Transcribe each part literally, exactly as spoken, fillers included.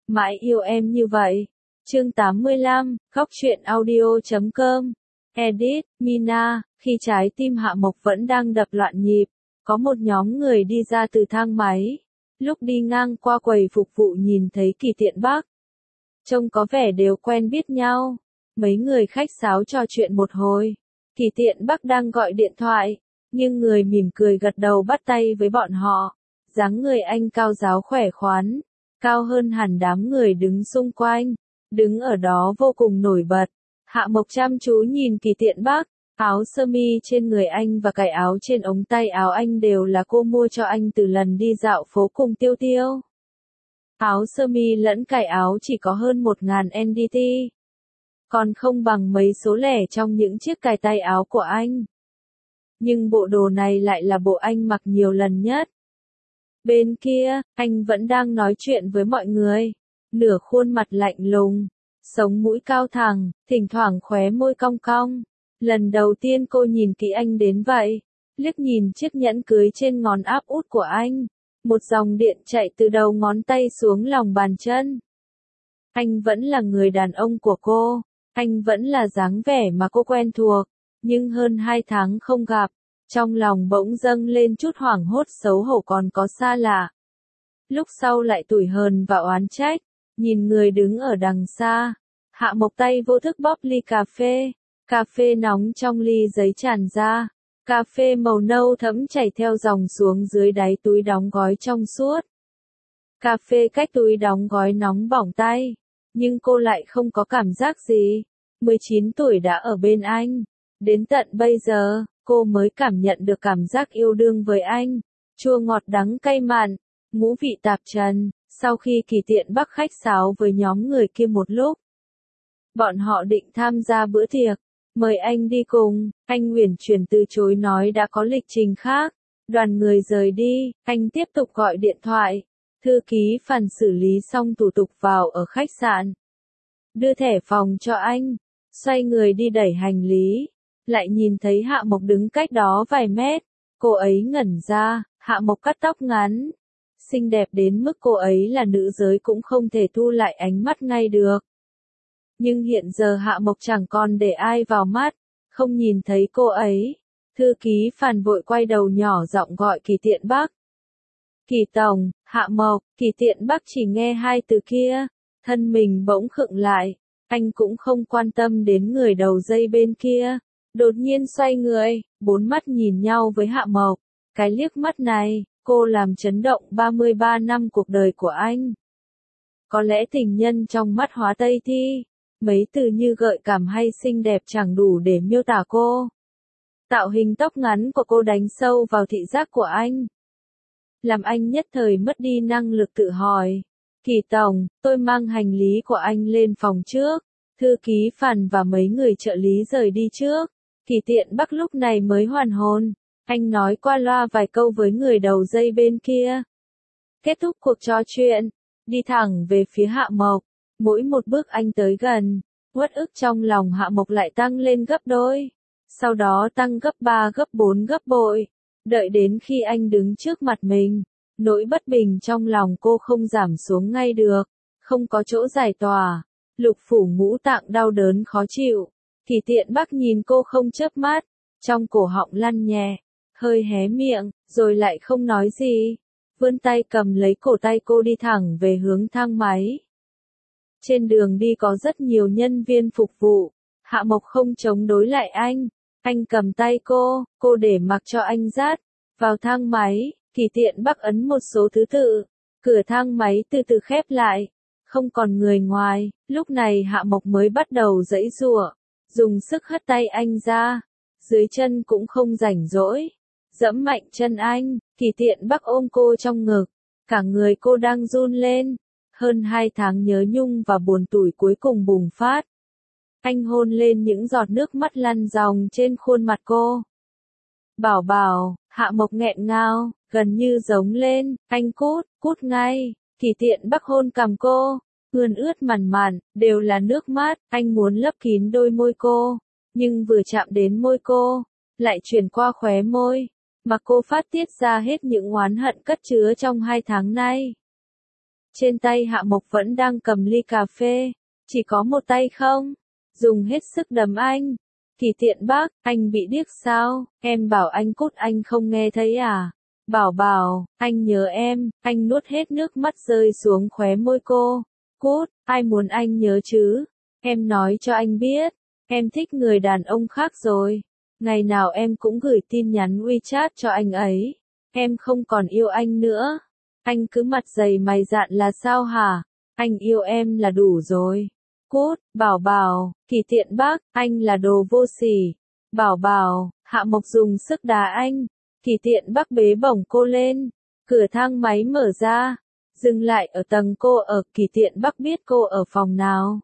Mãi yêu em như vậy. Chương tám mươi lăm, góc truyện audio chấm com. Edit, Mina, khi trái tim Hạ Mộc vẫn đang đập loạn nhịp, có một nhóm người đi ra từ thang máy. Lúc đi ngang qua quầy phục vụ nhìn thấy Kỳ Tiện Bắc. Trông có vẻ đều quen biết nhau. Mấy người khách sáo trò chuyện một hồi. Kỳ Tiện Bắc đang gọi điện thoại, nhưng người mỉm cười gật đầu bắt tay với bọn họ. Dáng người anh cao ráo khỏe khoắn, cao hơn hẳn đám người đứng xung quanh, đứng ở đó vô cùng nổi bật. Hạ Mộc chăm chú nhìn Kỳ Tiện Bắc, áo sơ mi trên người anh và cài áo trên ống tay áo anh đều là cô mua cho anh từ lần đi dạo phố cùng Tiêu Tiêu. Áo sơ mi lẫn cài áo chỉ có hơn một nghìn en đê tê, còn không bằng mấy số lẻ trong những chiếc cài tay áo của anh. Nhưng bộ đồ này lại là bộ anh mặc nhiều lần nhất. Bên kia, anh vẫn đang nói chuyện với mọi người, nửa khuôn mặt lạnh lùng, sống mũi cao thẳng, thỉnh thoảng khóe môi cong cong. Lần đầu tiên cô nhìn kỹ anh đến vậy, liếc nhìn chiếc nhẫn cưới trên ngón áp út của anh, một dòng điện chạy từ đầu ngón tay xuống lòng bàn chân. Anh vẫn là người đàn ông của cô, anh vẫn là dáng vẻ mà cô quen thuộc, nhưng hơn hai tháng không gặp, trong lòng bỗng dâng lên chút hoảng hốt xấu hổ còn có xa lạ. Lúc sau lại tủi hờn và oán trách, nhìn người đứng ở đằng xa, Hạ Mộc tay vô thức bóp ly cà phê, cà phê nóng trong ly giấy tràn ra, cà phê màu nâu thẫm chảy theo dòng xuống dưới đáy túi đóng gói trong suốt. Cà phê cách túi đóng gói nóng bỏng tay, nhưng cô lại không có cảm giác gì. mười chín tuổi đã ở bên anh, đến tận bây giờ, cô mới cảm nhận được cảm giác yêu đương với anh, chua ngọt đắng cay mặn, ngũ vị tạp trần. Sau khi Kỳ Tiện Bắc khách sáo với nhóm người kia một lúc, bọn họ định tham gia bữa tiệc, mời anh đi cùng, anh uyển chuyển từ chối nói đã có lịch trình khác. Đoàn người rời đi, anh tiếp tục gọi điện thoại, thư ký Phàn xử lý xong thủ tục vào ở khách sạn, đưa thẻ phòng cho anh, xoay người đi đẩy hành lý, lại nhìn thấy Hạ Mộc đứng cách đó vài mét. Cô ấy ngẩn ra, Hạ Mộc cắt tóc ngắn, xinh đẹp đến mức cô ấy là nữ giới cũng không thể thu lại ánh mắt ngay được. Nhưng hiện giờ Hạ Mộc chẳng còn để ai vào mắt, không nhìn thấy cô ấy. Thư ký Phàn vội quay đầu nhỏ giọng gọi Kỳ Tiện Bắc. Kỳ tổng, Hạ Mộc. Kỳ Tiện Bắc chỉ nghe hai từ kia, thân mình bỗng khựng lại, anh cũng không quan tâm đến người đầu dây bên kia. Đột nhiên xoay người, bốn mắt nhìn nhau với Hạ Mộc. Cái liếc mắt này, cô làm chấn động ba mươi ba năm cuộc đời của anh. Có lẽ tình nhân trong mắt Hóa Tây Thi, mấy từ như gợi cảm hay xinh đẹp chẳng đủ để miêu tả cô. Tạo hình tóc ngắn của cô đánh sâu vào thị giác của anh, làm anh nhất thời mất đi năng lực tự hỏi. Kỳ tổng, tôi mang hành lý của anh lên phòng trước. Thư ký Phàn và mấy người trợ lý rời đi trước. Kỳ Tiện Bắc lúc này mới hoàn hồn. Anh nói qua loa vài câu với người đầu dây bên kia. Kết thúc cuộc trò chuyện, đi thẳng về phía Hạ Mộc. Mỗi một bước anh tới gần, uất ức trong lòng Hạ Mộc lại tăng lên gấp đôi. Sau đó tăng gấp ba gấp bốn gấp bội. Đợi đến khi anh đứng trước mặt mình, nỗi bất bình trong lòng cô không giảm xuống ngay được, không có chỗ giải tỏa. Lục phủ ngũ tạng đau đớn khó chịu. Kỳ Tiện Bắc nhìn cô không chớp mắt, trong cổ họng lăn nhẹ, hơi hé miệng, rồi lại không nói gì, vươn tay cầm lấy cổ tay cô đi thẳng về hướng thang máy. Trên đường đi có rất nhiều nhân viên phục vụ, Hạ Mộc không chống đối lại anh, anh cầm tay cô, cô để mặc cho anh dắt vào thang máy. Kỳ Tiện Bắc ấn một số thứ tự, cửa thang máy từ từ khép lại, không còn người ngoài. Lúc này Hạ Mộc mới bắt đầu giãy giụa, dùng sức hất tay anh ra, dưới chân cũng không rảnh rỗi, giẫm mạnh chân anh. Kỳ Tiện Bắc ôm cô trong ngực, cả người cô đang run lên. Hơn hai tháng nhớ nhung và buồn tủi cuối cùng bùng phát. Anh hôn lên những giọt nước mắt lăn ròng trên khuôn mặt cô. Bảo bảo, Hạ Mộc nghẹn ngào, gần như giống lên, anh cút, cút ngay. Kỳ Tiện Bắc hôn cằm cô, ươn ướt mằn mằn, đều là nước mắt. Anh muốn lấp kín đôi môi cô, nhưng vừa chạm đến môi cô, lại chuyển qua khóe môi, mà cô phát tiết ra hết những oán hận cất chứa trong hai tháng nay. Trên tay Hạ Mộc vẫn đang cầm ly cà phê. Chỉ có một tay không? Dùng hết sức đấm anh. Kỳ Tiện Bắc, anh bị điếc sao? Em bảo anh cút anh không nghe thấy à? Bảo bảo, anh nhớ em, anh nuốt hết nước mắt rơi xuống khóe môi cô. Cút, ai muốn anh nhớ chứ? Em nói cho anh biết, em thích người đàn ông khác rồi. Ngày nào em cũng gửi tin nhắn WeChat cho anh ấy. Em không còn yêu anh nữa. Anh cứ mặt dày mày dạn là sao hả? Anh yêu em là đủ rồi. Cút, bảo bảo, Kỳ Tiện Bắc, anh là đồ vô sỉ. Bảo bảo, Hạ Mộc dùng sức đá anh. Kỳ Tiện Bắc bế bổng cô lên. Cửa thang máy mở ra. Dừng lại ở tầng cô ở. Kỳ Tiện Bắc biết cô ở phòng nào.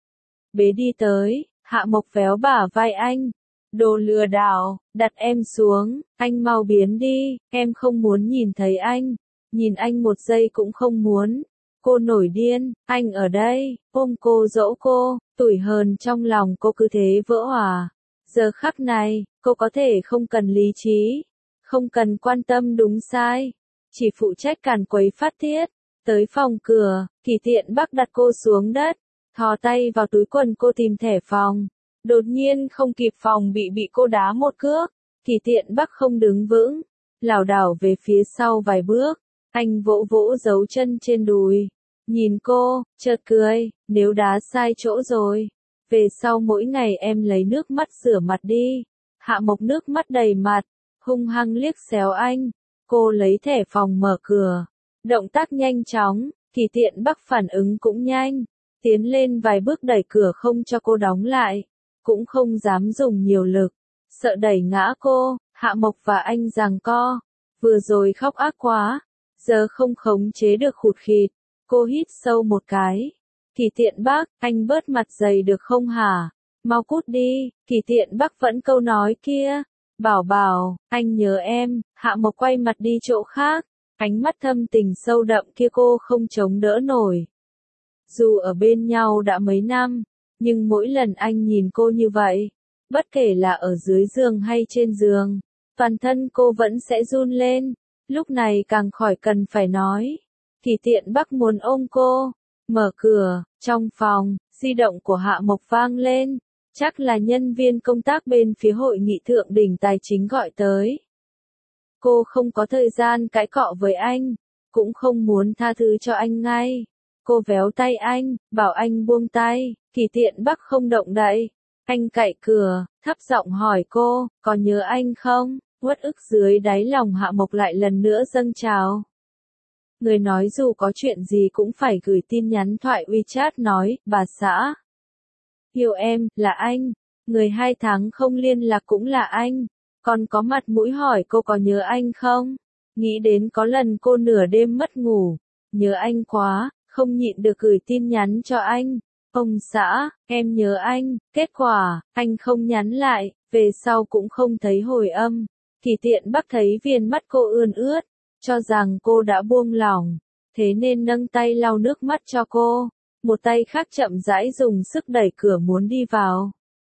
Bế đi tới, Hạ Mộc véo bả vai anh. Đồ lừa đảo, đặt em xuống, anh mau biến đi, em không muốn nhìn thấy anh. Nhìn anh một giây cũng không muốn. Cô nổi điên, anh ở đây, ôm cô dỗ cô, tủi hờn trong lòng cô cứ thế vỡ hòa. Giờ khắc này, cô có thể không cần lý trí, không cần quan tâm đúng sai, chỉ phụ trách càn quấy phát tiết. Tới phòng cửa, Kỳ Tiện Bắc đặt cô xuống đất, thò tay vào túi quần cô tìm thẻ phòng. Đột nhiên không kịp phòng bị bị cô đá một cước, Kỳ Tiện Bắc không đứng vững, lảo đảo về phía sau vài bước, anh vỗ vỗ dấu chân trên đùi, nhìn cô, chợt cười, nếu đá sai chỗ rồi, về sau mỗi ngày em lấy nước mắt rửa mặt đi. Hạ Mộc nước mắt đầy mặt, hung hăng liếc xéo anh, cô lấy thẻ phòng mở cửa, động tác nhanh chóng, Kỳ Tiện Bắc phản ứng cũng nhanh, tiến lên vài bước đẩy cửa không cho cô đóng lại. Cũng không dám dùng nhiều lực, sợ đẩy ngã cô. Hạ Mộc và anh giằng co, vừa rồi khóc ác quá, giờ không khống chế được khụt khịt. Cô hít sâu một cái. Kỳ Tiện Bắc, anh bớt mặt dày được không hả? Mau cút đi. Kỳ Tiện Bắc vẫn câu nói kia. Bảo bảo, anh nhớ em. Hạ Mộc quay mặt đi chỗ khác, ánh mắt thâm tình sâu đậm kia cô không chống đỡ nổi. Dù ở bên nhau đã mấy năm, nhưng mỗi lần anh nhìn cô như vậy, bất kể là ở dưới giường hay trên giường, toàn thân cô vẫn sẽ run lên. Lúc này càng khỏi cần phải nói. Kỳ Tiện Bắc muốn ôm cô. Mở cửa, trong phòng, di động của Hạ Mộc vang lên. Chắc là nhân viên công tác bên phía hội nghị thượng đỉnh tài chính gọi tới. Cô không có thời gian cãi cọ với anh, cũng không muốn tha thứ cho anh ngay. Cô véo tay anh, bảo anh buông tay. Kỳ Tiện Bắc không động đậy. Anh cạy cửa, thấp giọng hỏi cô, có nhớ anh không? Uất ức dưới đáy lòng Hạ Mộc lại lần nữa dâng trào. Người nói dù có chuyện gì cũng phải gửi tin nhắn thoại WeChat nói, bà xã. Yêu em, là anh. Người hai tháng không liên lạc cũng là anh. Còn có mặt mũi hỏi cô có nhớ anh không? Nghĩ đến có lần cô nửa đêm mất ngủ. Nhớ anh quá, không nhịn được gửi tin nhắn cho anh. Ông xã, em nhớ anh. Kết quả, anh không nhắn lại, về sau cũng không thấy hồi âm. Kỳ Tiện Bắc thấy viền mắt cô ươn ướt, cho rằng cô đã buông lỏng, thế nên nâng tay lau nước mắt cho cô, một tay khác chậm rãi dùng sức đẩy cửa muốn đi vào.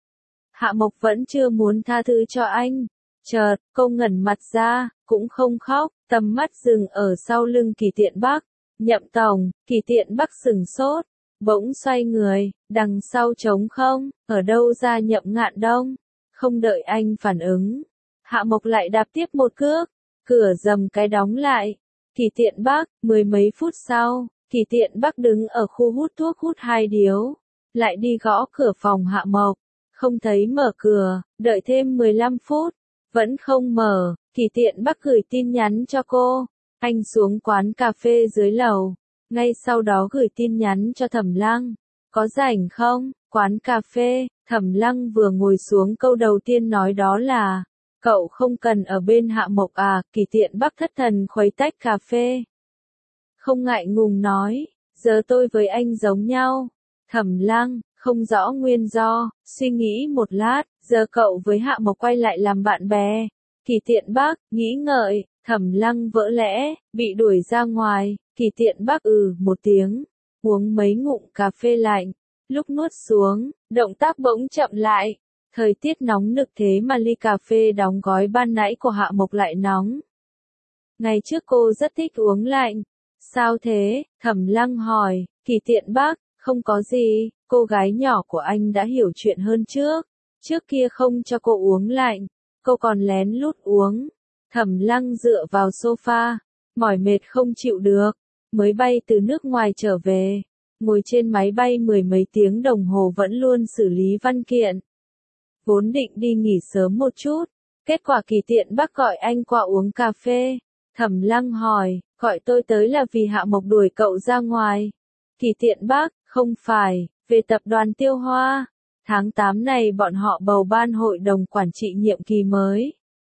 Hạ Mộc vẫn chưa muốn tha thứ cho anh, chợt, cô ngẩn mặt ra, cũng không khóc, tầm mắt dừng ở sau lưng Kỳ Tiện Bắc. Nhậm tổng. Kỳ Tiện Bắc sừng sốt, bỗng xoay người, đằng sau trống không, ở đâu ra Nhậm Ngạn Đông. Không đợi anh phản ứng, Hạ Mộc lại đạp tiếp một cước, cửa rầm cái đóng lại. Kỳ Tiện Bắc, mười mấy phút sau, Kỳ Tiện Bắc đứng ở khu hút thuốc hút hai điếu, lại đi gõ cửa phòng Hạ Mộc, không thấy mở cửa, đợi thêm mười lăm phút, vẫn không mở. Kỳ Tiện Bắc gửi tin nhắn cho cô, anh xuống quán cà phê dưới lầu, ngay sau đó gửi tin nhắn cho Thẩm Lăng, có rảnh không? Quán cà phê. Thẩm Lăng vừa ngồi xuống câu đầu tiên nói đó là, cậu không cần ở bên Hạ Mộc à? Kỳ Tiện Bắc thất thần khuấy tách cà phê, không ngại ngùng nói, giờ tôi với anh giống nhau. Thẩm Lăng, không rõ nguyên do, suy nghĩ một lát, giờ cậu với Hạ Mộc quay lại làm bạn bè. Kỳ Tiện Bắc, nghĩ ngợi, Thẩm Lăng vỡ lẽ, bị đuổi ra ngoài. Kỳ Tiện Bắc ừ một tiếng, uống mấy ngụm cà phê lạnh, lúc nuốt xuống, động tác bỗng chậm lại. Thời tiết nóng nực thế mà ly cà phê đóng gói ban nãy của Hạ Mộc lại nóng. Ngày trước cô rất thích uống lạnh, Sao thế? Thẩm Lăng hỏi. Kỳ Tiện Bắc, không có gì, cô gái nhỏ của anh đã hiểu chuyện hơn trước. Trước kia không cho cô uống lạnh, cô còn lén lút uống. Thẩm Lăng dựa vào sofa, mỏi mệt không chịu được, mới bay từ nước ngoài trở về. Ngồi trên máy bay mười mấy tiếng đồng hồ vẫn luôn xử lý văn kiện. Vốn định đi nghỉ sớm một chút, kết quả Kỳ Tiện Bắc gọi anh qua uống cà phê. Thẩm Lăng hỏi, gọi tôi tới là vì Hạ Mộc đuổi cậu ra ngoài. Kỳ Tiện Bắc, không phải, về tập đoàn Tiêu Hoa. Tháng tám này bọn họ bầu ban hội đồng quản trị nhiệm kỳ mới.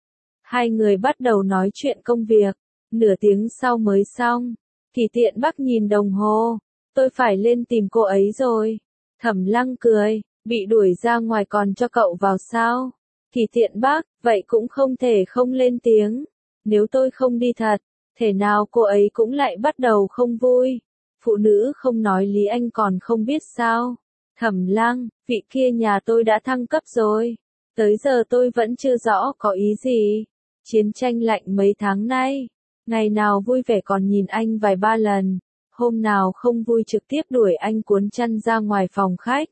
Hai người bắt đầu nói chuyện công việc, nửa tiếng sau mới xong. Kỳ Tiện Bắc nhìn đồng hồ, tôi phải lên tìm cô ấy rồi. Thẩm Lăng cười, bị đuổi ra ngoài còn cho cậu vào sao? Kỳ Tiện Bắc, vậy cũng không thể không lên tiếng. Nếu tôi không đi thật, thể nào cô ấy cũng lại bắt đầu không vui. Phụ nữ không nói lý anh còn không biết sao. Thẩm Lăng, vị kia nhà tôi đã thăng cấp rồi. Tới giờ tôi vẫn chưa rõ có ý gì. Chiến tranh lạnh mấy tháng nay, ngày nào vui vẻ còn nhìn anh vài ba lần, hôm nào không vui trực tiếp đuổi anh cuốn chăn ra ngoài phòng khách.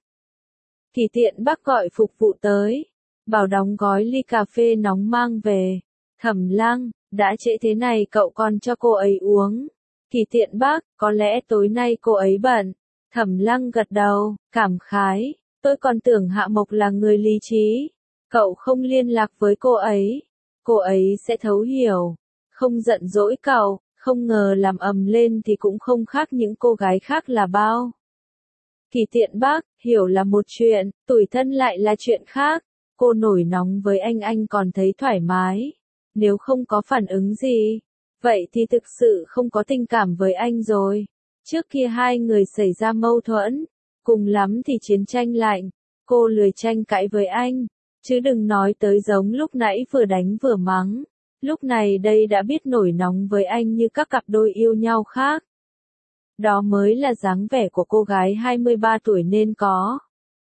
Kỳ Tiện Bắc gọi phục vụ tới, bảo đóng gói ly cà phê nóng mang về. Thẩm Lăng, đã trễ thế này cậu còn cho cô ấy uống. Kỳ Tiện Bắc, có lẽ tối nay cô ấy bận. Thẩm Lăng gật đầu, cảm khái, tôi còn tưởng Hạ Mộc là người lý trí. Cậu không liên lạc với cô ấy, cô ấy sẽ thấu hiểu, không giận dỗi cậu, không ngờ làm ầm lên thì cũng không khác những cô gái khác là bao. Kỳ Tiện Bắc, hiểu là một chuyện, tủi thân lại là chuyện khác. Cô nổi nóng với anh anh còn thấy thoải mái. Nếu không có phản ứng gì, vậy thì thực sự không có tình cảm với anh rồi. Trước kia hai người xảy ra mâu thuẫn, cùng lắm thì chiến tranh lạnh, cô lười tranh cãi với anh, chứ đừng nói tới giống lúc nãy vừa đánh vừa mắng. Lúc này đây đã biết nổi nóng với anh như các cặp đôi yêu nhau khác. Đó mới là dáng vẻ của cô gái hai mươi ba tuổi nên có.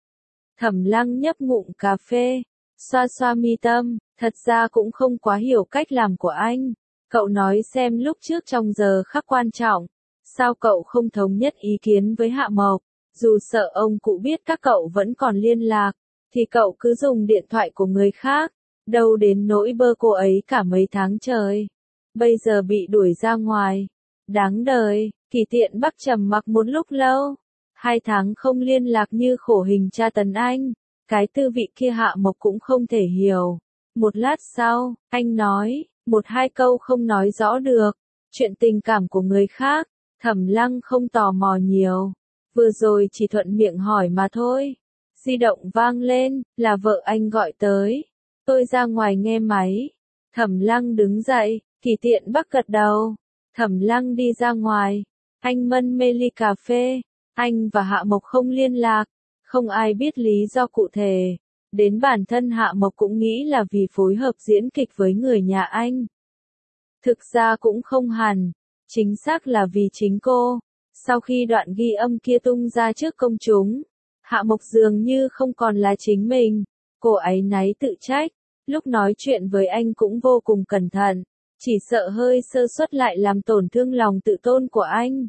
Thẩm Lăng nhấp ngụm cà phê, xoa xoa mi tâm, thật ra cũng không quá hiểu cách làm của anh. Cậu nói xem lúc trước trong giờ khắc quan trọng, sao cậu không thống nhất ý kiến với Hạ Mộc, dù sợ ông cụ biết các cậu vẫn còn liên lạc, thì cậu cứ dùng điện thoại của người khác, đâu đến nỗi bơ cô ấy cả mấy tháng trời. Bây giờ bị đuổi ra ngoài, đáng đời. Kỳ Tiện Bắc trầm mặc một lúc lâu, hai tháng không liên lạc như khổ hình tra tấn anh, cái tư vị kia Hạ Mộc cũng không thể hiểu. Một lát sau, anh nói, một hai câu không nói rõ được, chuyện tình cảm của người khác. Thẩm Lăng không tò mò nhiều, vừa rồi chỉ thuận miệng hỏi mà thôi. Di động vang lên, là vợ anh gọi tới. Tôi ra ngoài nghe máy. Thẩm Lăng đứng dậy, Kỳ Tiện Bắc gật đầu. Thẩm Lăng đi ra ngoài, anh mân mê ly cà phê. Anh và Hạ Mộc không liên lạc, không ai biết lý do cụ thể. Đến bản thân Hạ Mộc cũng nghĩ là vì phối hợp diễn kịch với người nhà anh. Thực ra cũng không hẳn, chính xác là vì chính cô. Sau khi đoạn ghi âm kia tung ra trước công chúng, Hạ Mộc dường như không còn là chính mình. Cô ấy náy tự trách, lúc nói chuyện với anh cũng vô cùng cẩn thận, chỉ sợ hơi sơ suất lại làm tổn thương lòng tự tôn của anh.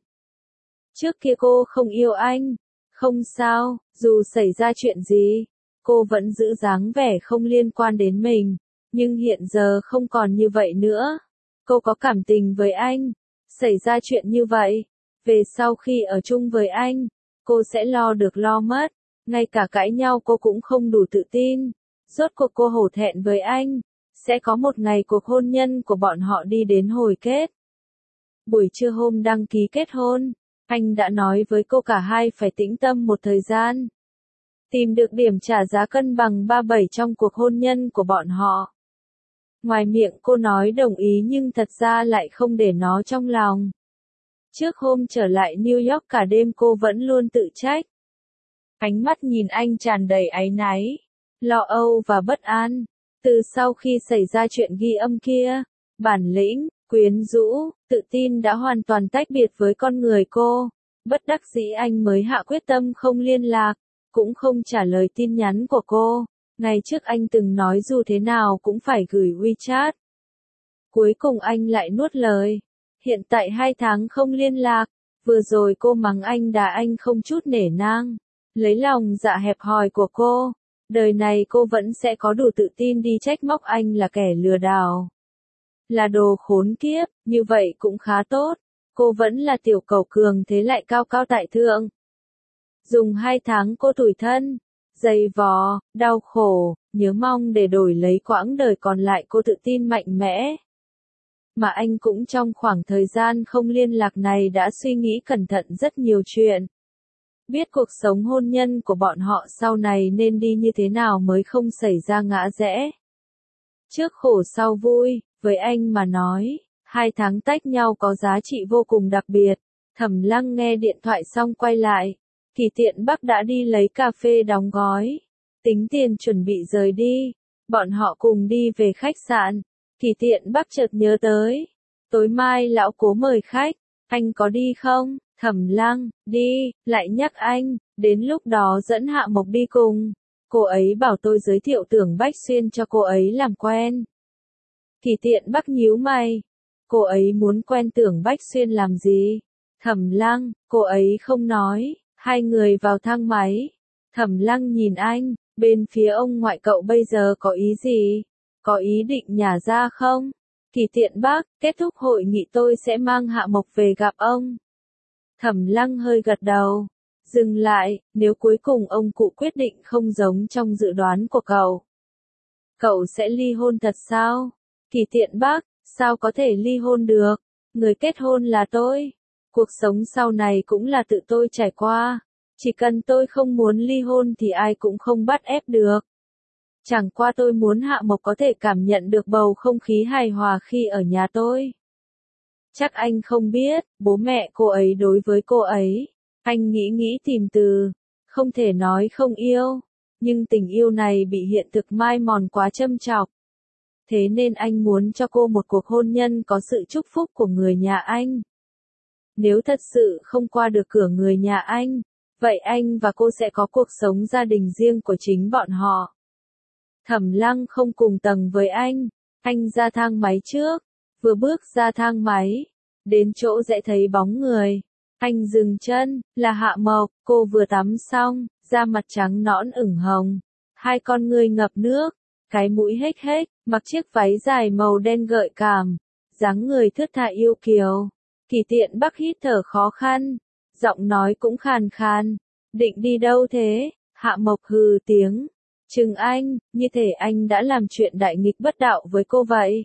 Trước kia cô không yêu anh, không sao, dù xảy ra chuyện gì, cô vẫn giữ dáng vẻ không liên quan đến mình, nhưng hiện giờ không còn như vậy nữa. Cô có cảm tình với anh, xảy ra chuyện như vậy, về sau khi ở chung với anh, cô sẽ lo được lo mất, ngay cả cãi nhau cô cũng không đủ tự tin. Rốt cuộc cô hổ thẹn với anh, sẽ có một ngày cuộc hôn nhân của bọn họ đi đến hồi kết. Buổi trưa hôm đăng ký kết hôn, anh đã nói với cô cả hai phải tĩnh tâm một thời gian, tìm được điểm trả giá cân bằng ba bảy trong cuộc hôn nhân của bọn họ. Ngoài miệng cô nói đồng ý nhưng thật ra lại không để nó trong lòng. Trước hôm trở lại New York cả đêm cô vẫn luôn tự trách. Ánh mắt nhìn anh tràn đầy áy náy, lo âu và bất an. Từ sau khi xảy ra chuyện ghi âm kia, bản lĩnh, quyến rũ, tự tin đã hoàn toàn tách biệt với con người cô. Bất đắc dĩ anh mới hạ quyết tâm không liên lạc, cũng không trả lời tin nhắn của cô. Ngày trước anh từng nói dù thế nào cũng phải gửi WeChat. Cuối cùng anh lại nuốt lời. hiện tại hai tháng không liên lạc, vừa rồi cô mắng anh đá anh không chút nể nang, lấy lòng dạ hẹp hòi của cô, đời này cô vẫn sẽ có đủ tự tin đi trách móc anh là kẻ lừa đảo. Là đồ khốn kiếp, như vậy cũng khá tốt, cô vẫn là tiểu cẩu cường thế lại cao cao tại thượng. Dùng hai tháng cô tủi thân, dày vò, đau khổ, nhớ mong để đổi lấy quãng đời còn lại cô tự tin mạnh mẽ. Mà anh cũng trong khoảng thời gian không liên lạc này đã suy nghĩ cẩn thận rất nhiều chuyện. Biết cuộc sống hôn nhân của bọn họ sau này nên đi như thế nào mới không xảy ra ngã rẽ. Trước khổ sau vui, với anh mà nói, hai tháng tách nhau có giá trị vô cùng đặc biệt. Thẩm Lăng nghe điện thoại xong quay lại. Kỳ Tiện Bắc đã đi lấy cà phê đóng gói. Tính tiền chuẩn bị rời đi. Bọn họ cùng đi về khách sạn. Kỳ Tiện Bắc chợt nhớ tới. Tối mai lão Cố mời khách. Anh có đi không? Thẩm Lăng, đi, lại nhắc anh. Đến lúc đó dẫn Hạ Mộc đi cùng. Cô ấy bảo tôi giới thiệu Tưởng Bách Xuyên cho cô ấy làm quen. Kỳ Tiện Bắc nhíu mày. Cô ấy muốn quen Tưởng Bách Xuyên làm gì? Thẩm Lăng, cô ấy không nói. Hai người vào thang máy. Thẩm Lăng nhìn anh, bên phía ông ngoại cậu bây giờ có ý gì? Có ý định nhả ra không? Kỳ Tiện Bắc, kết thúc hội nghị tôi sẽ mang Hạ Mộc về gặp ông. Thẩm Lăng hơi gật đầu. Dừng lại, nếu cuối cùng ông cụ quyết định không giống trong dự đoán của cậu. Cậu sẽ ly hôn thật sao? Kỳ Tiện Bắc, sao có thể ly hôn được? Người kết hôn là tôi. Cuộc sống sau này cũng là tự tôi trải qua. Chỉ cần tôi không muốn ly hôn thì ai cũng không bắt ép được. Chẳng qua tôi muốn Hạ Mộc có thể cảm nhận được bầu không khí hài hòa khi ở nhà tôi. Chắc anh không biết, bố mẹ cô ấy đối với cô ấy. Anh nghĩ nghĩ tìm từ. Không thể nói không yêu. Nhưng tình yêu này bị hiện thực mai mòn quá châm chọc. Thế nên anh muốn cho cô một cuộc hôn nhân có sự chúc phúc của người nhà anh. Nếu thật sự không qua được cửa người nhà anh, vậy anh và cô sẽ có cuộc sống gia đình riêng của chính bọn họ. Thẩm Lăng không cùng tầng với anh, anh ra thang máy trước, vừa bước ra thang máy, đến chỗ sẽ thấy bóng người. Anh dừng chân, là Hạ Mộc, cô vừa tắm xong, da mặt trắng nõn ửng hồng, hai con ngươi ngập nước, cái mũi hếch hếch, mặc chiếc váy dài màu đen gợi cảm, dáng người thướt tha yêu kiều. Kỳ Tiện Bắc hít thở khó khăn, giọng nói cũng khàn khàn. Định đi đâu thế? Hạ Mộc hừ tiếng. Chừng anh, như thể anh đã làm chuyện đại nghịch bất đạo với cô vậy.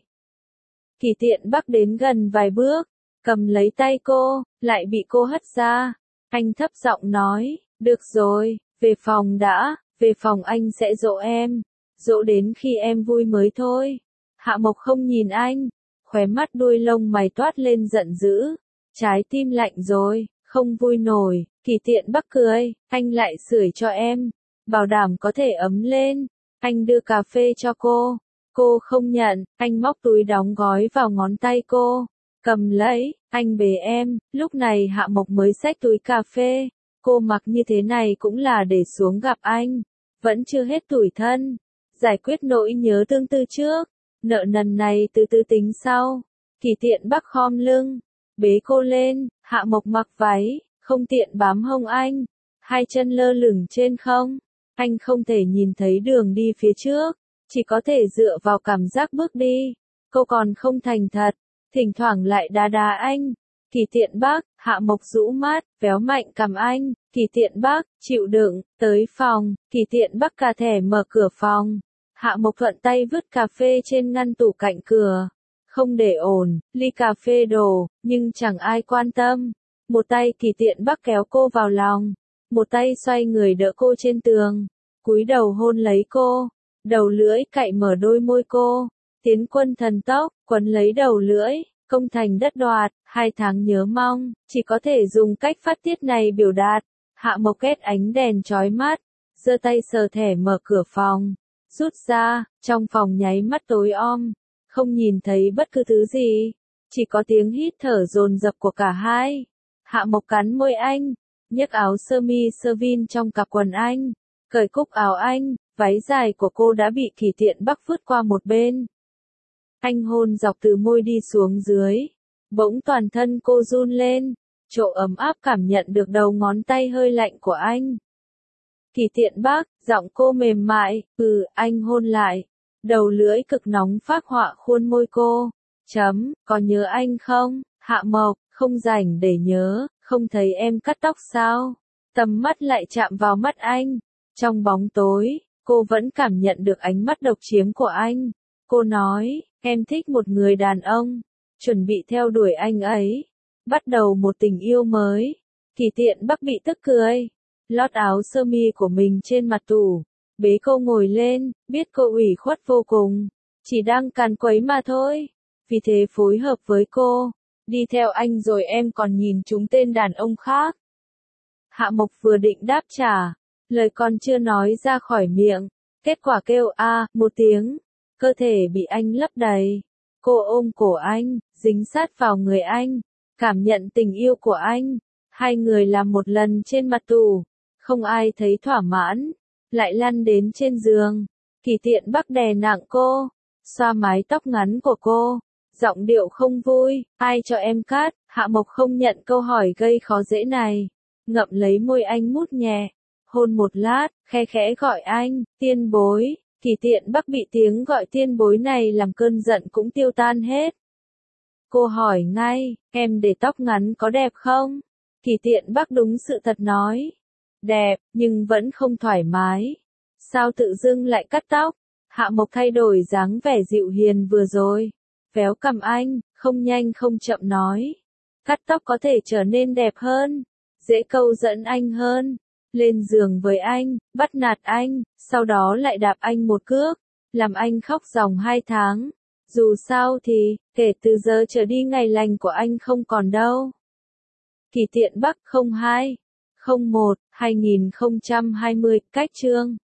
Kỳ Tiện Bắc đến gần vài bước, cầm lấy tay cô, lại bị cô hất ra. Anh thấp giọng nói, được rồi, về phòng đã, về phòng anh sẽ dỗ em. Dỗ đến khi em vui mới thôi. Hạ Mộc không nhìn anh. Khóe mắt đuôi lông mày toát lên giận dữ. Trái tim lạnh rồi, không vui nổi. Kỳ Tiện Bắc cười, anh lại sưởi cho em. Bảo đảm có thể ấm lên. Anh đưa cà phê cho cô. Cô không nhận, anh móc túi đóng gói vào ngón tay cô. Cầm lấy, anh bế em. Lúc này Hạ Mộc mới xách túi cà phê. Cô mặc như thế này cũng là để xuống gặp anh. Vẫn chưa hết tủi thân. Giải quyết nỗi nhớ tương tư trước. Nợ nần này từ từ tính sau. Kỳ Tiện Bắc khom lưng, bế cô lên. Hạ Mộc mặc váy, không tiện bám hông anh. Hai chân lơ lửng trên không. Anh không thể nhìn thấy đường đi phía trước, chỉ có thể dựa vào cảm giác bước đi. Cô còn không thành thật, thỉnh thoảng lại đá đá anh. Kỳ Tiện Bắc, Hạ Mộc rũ mắt, véo mạnh cằm anh. Kỳ Tiện Bắc, chịu đựng, tới phòng. Kỳ Tiện Bắc cà thẻ mở cửa phòng. Hạ Mộc thuận tay vứt cà phê trên ngăn tủ cạnh cửa. Không để ổn, ly cà phê đổ, nhưng chẳng ai quan tâm. Một tay Kỳ Tiện Bắc kéo cô vào lòng. Một tay xoay người đỡ cô trên tường. Cúi đầu hôn lấy cô. Đầu lưỡi cạy mở đôi môi cô. Tiến quân thần tốc, quấn lấy đầu lưỡi. Công thành đất đoạt, hai tháng nhớ mong. Chỉ có thể dùng cách phát tiết này biểu đạt. Hạ Mộc ghét ánh đèn chói mắt. Giơ tay sờ thẻ mở cửa phòng. Rút ra, trong phòng nháy mắt tối om. Không nhìn thấy bất cứ thứ gì. Chỉ có tiếng hít thở dồn dập của cả hai. Hạ Mộc cắn môi anh. Nhấc áo sơ mi sơ vin trong cặp quần anh. Cởi cúc áo anh. Váy dài của cô đã bị Kỳ Tiện Bắc vứt qua một bên. Anh hôn dọc từ môi đi xuống dưới. Bỗng toàn thân cô run lên, chỗ ấm áp cảm nhận được đầu ngón tay hơi lạnh của anh. Kỳ Tiện Bắc, giọng cô mềm mại, ừ, anh hôn lại. Đầu lưỡi cực nóng phác họa khuôn môi cô. Chấm, có nhớ anh không? Hạ Mộc, không rảnh để nhớ, không thấy em cắt tóc sao? Tầm mắt lại chạm vào mắt anh. Trong bóng tối, cô vẫn cảm nhận được ánh mắt độc chiếm của anh. Cô nói, em thích một người đàn ông, chuẩn bị theo đuổi anh ấy, bắt đầu một tình yêu mới. Kỳ Tiện Bắc bị tức cười, lót áo sơ mi của mình trên mặt tủ, bế cô ngồi lên, biết cô ủy khuất vô cùng, chỉ đang càn quấy mà thôi, vì thế phối hợp với cô, đi theo anh rồi em còn nhìn trúng tên đàn ông khác. Hạ Mộc vừa định đáp trả, lời còn chưa nói ra khỏi miệng, kết quả kêu a một tiếng, cơ thể bị anh lấp đầy. Cô ôm cổ anh, dính sát vào người anh, cảm nhận tình yêu của anh. Hai người làm một lần trên mặt tủ, không ai thấy thỏa mãn, lại lăn đến trên giường. Kỳ Tiện Bắc đè nặng cô, xoa mái tóc ngắn của cô, giọng điệu không vui, ai cho em cắt? Hạ Mộc không nhận câu hỏi gây khó dễ này, ngậm lấy môi anh mút nhẹ, hôn một lát, khe khẽ gọi anh, Tiên Bối. Kỳ Tiện Bắc bị tiếng gọi tiên bối này làm cơn giận cũng tiêu tan hết. Cô hỏi ngay, em để tóc ngắn có đẹp không? Kỳ Tiện Bắc đúng sự thật nói. Đẹp, nhưng vẫn không thoải mái. Sao tự dưng lại cắt tóc? Hạ Mộc thay đổi dáng vẻ dịu hiền vừa rồi. Véo cằm anh, không nhanh không chậm nói. Cắt tóc có thể trở nên đẹp hơn, dễ câu dẫn anh hơn. Lên giường với anh, bắt nạt anh, sau đó lại đạp anh một cước, làm anh khóc ròng hai tháng. Dù sao thì, kể từ giờ trở đi ngày lành của anh không còn đâu. Kỳ Tiện Bắc không hai không một hai nghìn không trăm hai mươi, cách chương